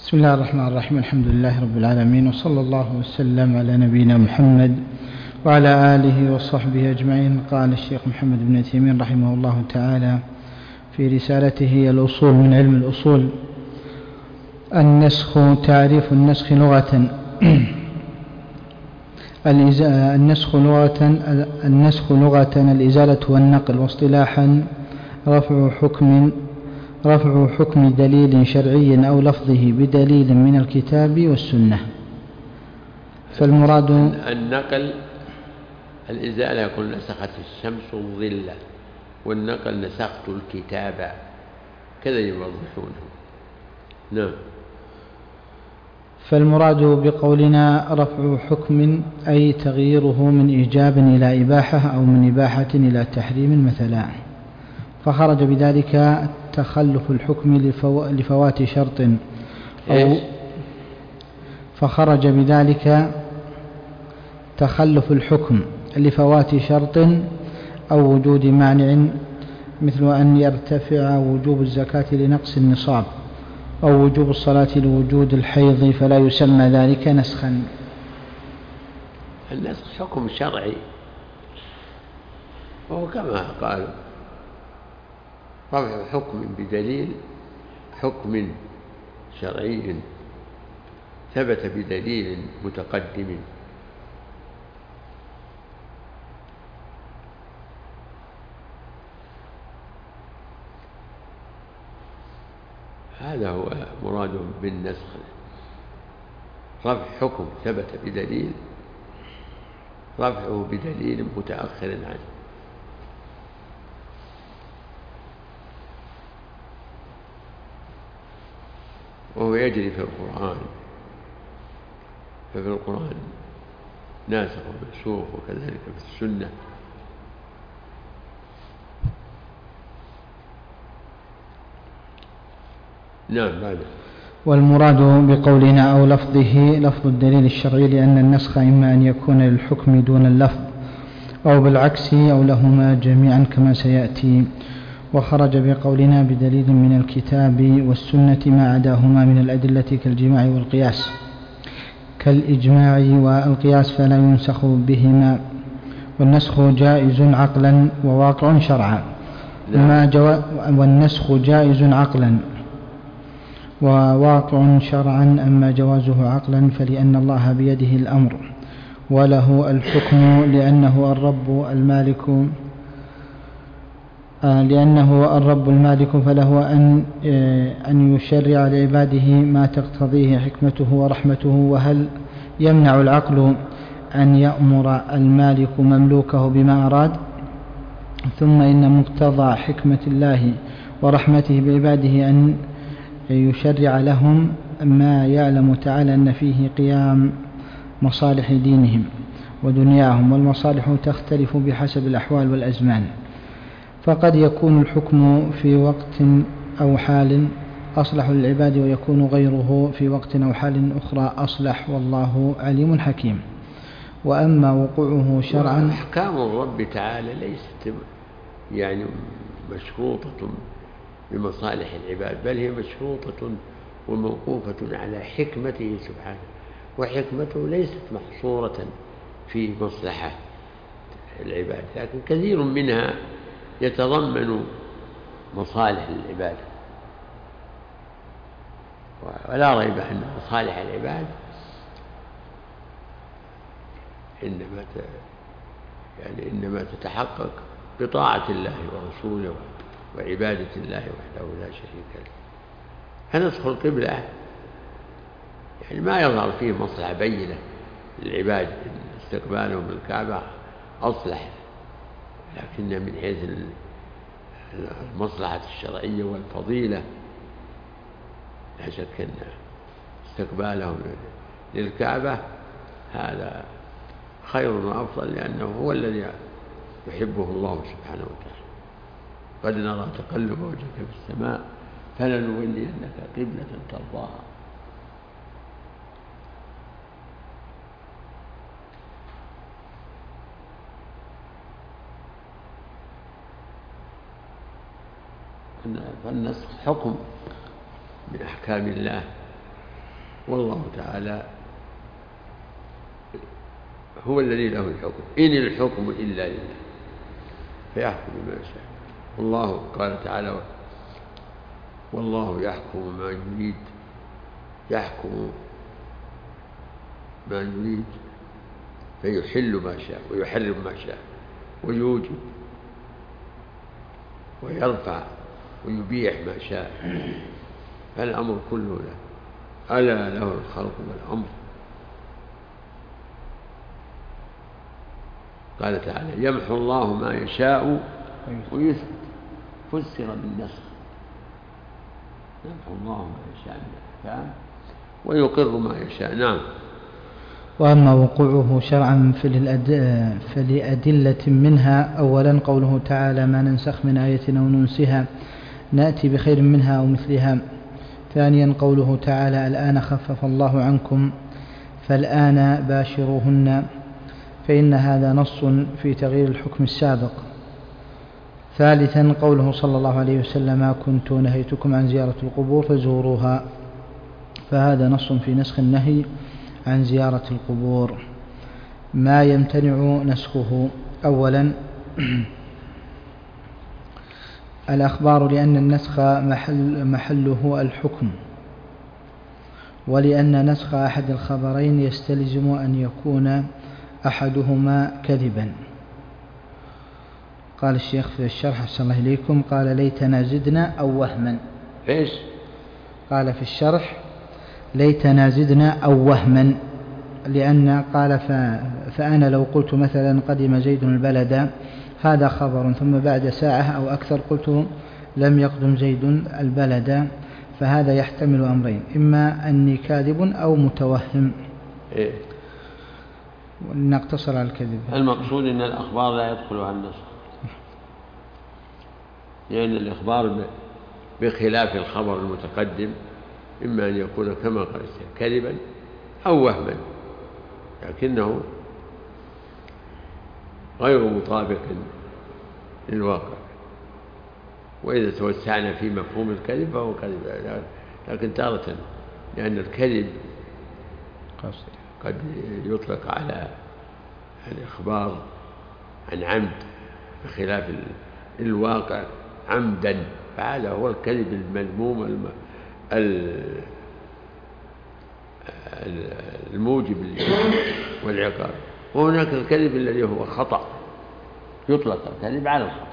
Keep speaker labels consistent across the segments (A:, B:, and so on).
A: بسم الله الرحمن الرحيم. الحمد لله رب العالمين، وصلى الله وسلم على نبينا محمد وعلى آله وصحبه أجمعين. قال الشيخ محمد بن تيمية رحمه الله تعالى في رسالته الأصول من علم الأصول: النسخ. تعريف النسخ لغة: النسخ لغة الإزالة والنقل، واصطلاحا رفع حكم دليل شرعي أو لفظه بدليل من الكتاب والسنة. فالمراد
B: النقل الإزالة يقول نسخت الشمس الظل، والنقل نسخت الكتاب، كذا يوضحونه. نعم.
A: فالمراد بقولنا رفع حكم أي تغييره من إيجاب إلى إباحة أو من إباحة إلى تحريم مثلا. فخرج بذلك تخلف الحكم لفوات شرط فخرج بذلك تخلف الحكم لفوات شرط أو وجود مانع، مثل أن يرتفع وجوب الزكاة لنقص النصاب، أو وجوب الصلاة لوجود الحيض، فلا يسمى ذلك نسخا.
B: النسخ حكم شرعي، وهو كما قال رفع حكم بدليل، حكم شرعي ثبت بدليل متقدم. هذا هو مراد بالنسخ، رفع حكم ثبت بدليل، رفعه بدليل متأخر عنه. وهو يجري في القرآن، ففي القرآن ناسخ ومنسوخ، وكذلك في السنة. نعم. بعد.
A: والمراد بقولنا أو لفظه لفظ الدليل الشرعي، لأن النسخ إما أن يكون للحكم دون اللفظ، أو بالعكس، أو لهما جميعا كما سيأتي. وخرج بقولنا بدليل من الكتاب والسنة ما عداهما من الأدلة كالجماع والقياس، كالإجماع والقياس فلا ينسخ بهما. والنسخ جائز عقلا وواقع شرعا. والنسخ جائز عقلا وواقع شرعا. أما جوازه عقلا فلأن الله بيده الأمر وله الحكم، لأنه الرب المالك، فله أن يشرع لعباده ما تقتضيه حكمته ورحمته. وهل يمنع العقل أن يأمر المالك مملوكه بما أراد؟ ثم إن مقتضى حكمة الله ورحمته بعباده أن يشرع لهم ما يعلم تعالى أن فيه قيام مصالح دينهم ودنياهم، والمصالح تختلف بحسب الأحوال والأزمان، فقد يكون الحكم في وقت أو حال أصلح للعباد، ويكون غيره في وقت أو حال أخرى أصلح، والله عليم حكيم. وأما وقوعه شرعا،
B: أحكام الرب تعالى ليست مشروطة بمصالح العباد، بل هي مشروطة وموقوفة على حكمته سبحانه، وحكمته ليست محصورة في مصلحة العباد، لكن كثير منها يتضمن مصالح العباد. ولا ريب أن مصالح العباد إنما تتحقق بطاعة الله ورسوله وعبادة الله وحده لا شريك له. فنسخ القبلة ما يظهر فيه مصلحة بينة للعباد، استقبالهم الكعبة أصلح، لكن من حيث المصلحة الشرعية والفضيلة لا شك أن استقبالهم للكعبة هذا خير وأفضل، لأنه هو الذي يحبه الله سبحانه وتعالى. قد نرى تقلب وجهك في السماء فلنولينك قبلة ترضاها. فالنسخ حكم من أحكام الله والله تعالى هو الذي له الحكم، إن الحكم إلا لله فيحكم بما يشاء. والله قال تعالى والله يحكم ما يريد، يحكم ما يريد فيحل ما شاء ويحرم ما شاء ويوجب ويرفع ويبيح ما شاء، فالأمر كله له، ألا له الخلق والأمر. قال تعالى يمحو الله ما يشاء ويثبت، فسر بالنسخ، يمحو الله ما يشاء من الأحكام ويقر ما يشاء. نعم.
A: وأما وقوعه شرعا فلأدلة منها: أولا قوله تعالى ما ننسخ من آية أو ننسها نأتي بخير منها أو مثلها. ثانيا قوله تعالى الآن خفف الله عنكم فالآن باشروهن، فإن هذا نص في تغيير الحكم السابق. ثالثا قوله صلى الله عليه وسلم كنت نهيتكم عن زيارة القبور فزوروها، فهذا نص في نسخ النهي عن زيارة القبور. ما يمتنع نسخه: أولا الأخبار لأن النسخ محله الحكم، ولأن نسخ أحد الخبرين يستلزم أن يكون أحدهما كذبا. قال الشيخ في الشرح أحسن الله إليكم قال ليتنا زدنا أو وهما.
B: إيش؟
A: قال في الشرح ليتنا زدنا أو وهما، لأن قال فأنا لو قلت مثلا قدم زيد البلد هذا خبر، ثم بعد ساعة أو أكثر قلت لم يقدم زيد البلد، فهذا يحتمل أمرين: إما أني كاذب أو متوهم.
B: إيه؟
A: ونقتصر على الكذب.
B: المقصود أن الأخبار لا يدخلها النسخ، لأن الإخبار بخلاف الخبر المتقدم إما أن يكون كما قال كذبا أو وهما، لكنه غير مطابق للواقع. وإذا توسعنا في مفهوم الكذب فهو كذب، لكن تارة لأن الكذب قد يطلق على الإخبار عن عمد بخلاف الواقع عمدا، فهذا هو الكذب المذموم الموجب والعقاب. وهناك الكذب الذي هو خطأ، يطلق الكذب على الخطأ.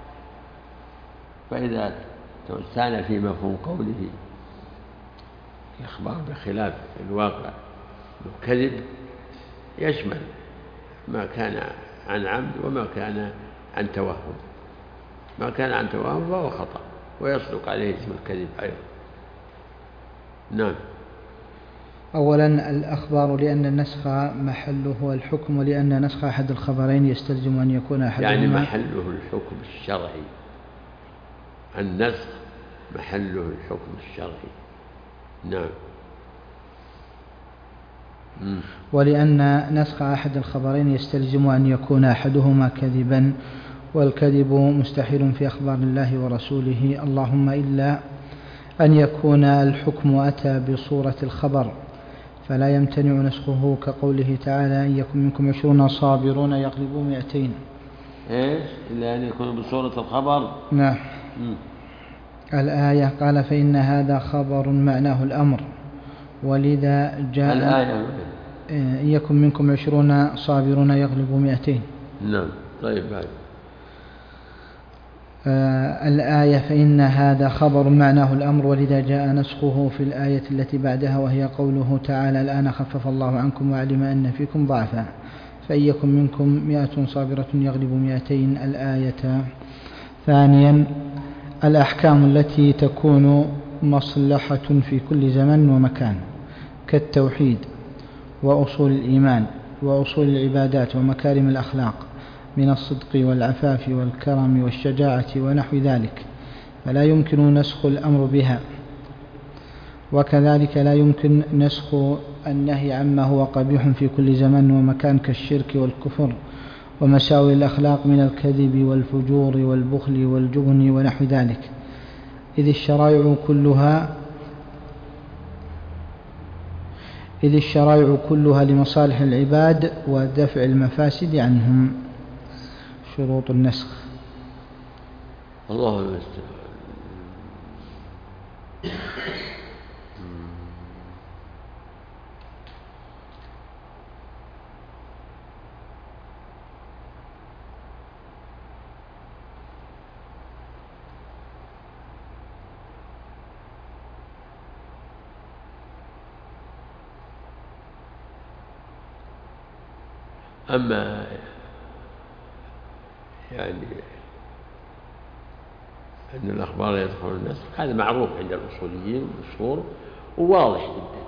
B: فإذا توسعنا في مفهوم قوله الإخبار بخلاف الواقع الكذب يشمل ما كان عن عمد وما كان عن توهم. ما كان عن توهم فهو خطأ ويصدق عليه اسم الكذب أيضا. نعم.
A: أولا الأخبار لأن النسخ محله الحكم، ولأن نسخ أحد الخبرين يستلزم أن يكون أحدهما
B: يعني محله الحكم الشرعي، النسخ محله الحكم الشرعي. نعم.
A: ولأن نسخ أحد الخبرين يستلزم أن يكون أحدهما كذبا، والكذب مستحيل في أخبار الله ورسوله، اللهم إلا أن يكون الحكم أتى بصورة الخبر، فلا يمتنع نسخه كقوله تعالى إن يكن منكم 20 صابرون يغلبوا 200.
B: إيش؟ إلا أن يكون بصورة الخبر.
A: نعم. الآية قال فإن هذا خبر معناه الأمر، ولذا جاء
B: الآية
A: إن يكن منكم 20 صابرون يغلبوا 200.
B: نعم. طيب بعد
A: الآية فإن هذا خبر معناه الأمر، ولذا جاء نسخه في الآية التي بعدها وهي قوله تعالى الآن خفف الله عنكم وعلم أن فيكم ضعفا فإن يكن منكم 100 صابرة يغلب 200 الآية. ثانيا الأحكام التي تكون مصلحة في كل زمن ومكان كالتوحيد وأصول الإيمان وأصول العبادات ومكارم الأخلاق من الصدق والعفاف والكرم والشجاعة ونحو ذلك، فلا يمكن نسخ الأمر بها. وكذلك لا يمكن نسخ النهي عما هو قبيح في كل زمان ومكان كالشرك والكفر ومساوئ الأخلاق من الكذب والفجور والبخل والجبن ونحو ذلك، إذ الشرائع كلها إذ الشرائع كلها لمصالح العباد ودفع المفاسد عنهم. شروط النسخ.
B: الله المستعان. أما يعني أن الأخبار يدخل النسخ هذا معروف عند الأصوليين والمشهور وواضح جدا.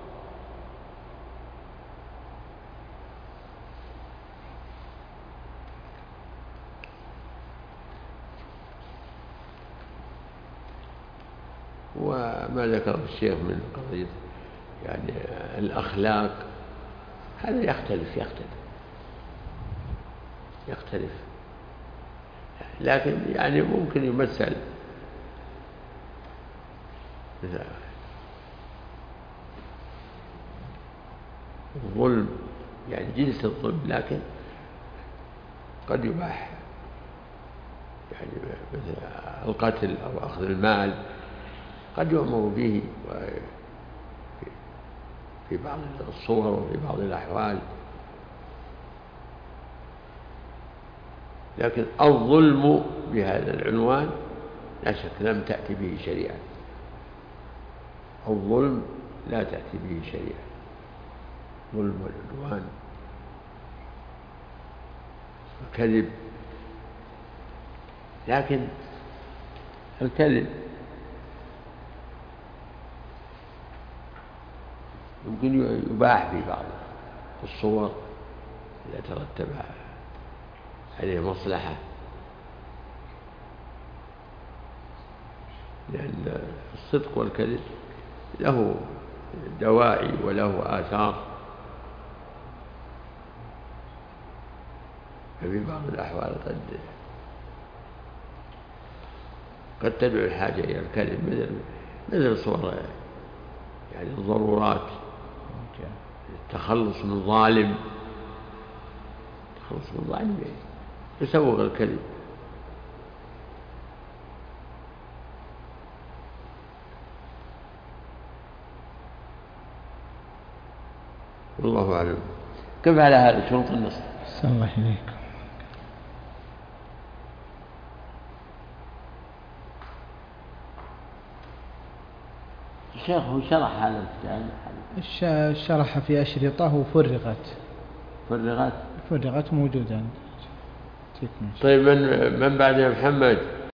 B: وما ذكر الشيخ من قضية يعني الأخلاق هذا يختلف لكن يعني ممكن يمثل الظلم يعني جنس الظلم، لكن قد يباح يعني مثل القتل أو أخذ المال قد يؤمر به في بعض الصور وفي بعض الأحوال، لكن الظلم بهذا العنوان لا شك لم تأتي به شريعة. الظلم لا تأتي به شريعة، ظلم والعدوان والكذب. لكن الكذب يمكن يباح في بعض الصور إذا ترتب عليه مصلحة، لأن الصدق والكذب له دواعي وله آثار، ففي بعض الأحوال قد تدعو الحاجة إلى الكذب مثل صور يعني الضرورات، التخلص من ظالم يسوغ الكذب. والله أعلم. كيف على هذا شروط النص؟
A: صلى الله عليكم.
B: الشيخ هو شرح هذا الكتاب،
A: شرح في أشرطة وفرغت
B: موجودة.
A: موجودة.
B: طيب من بعد محمد؟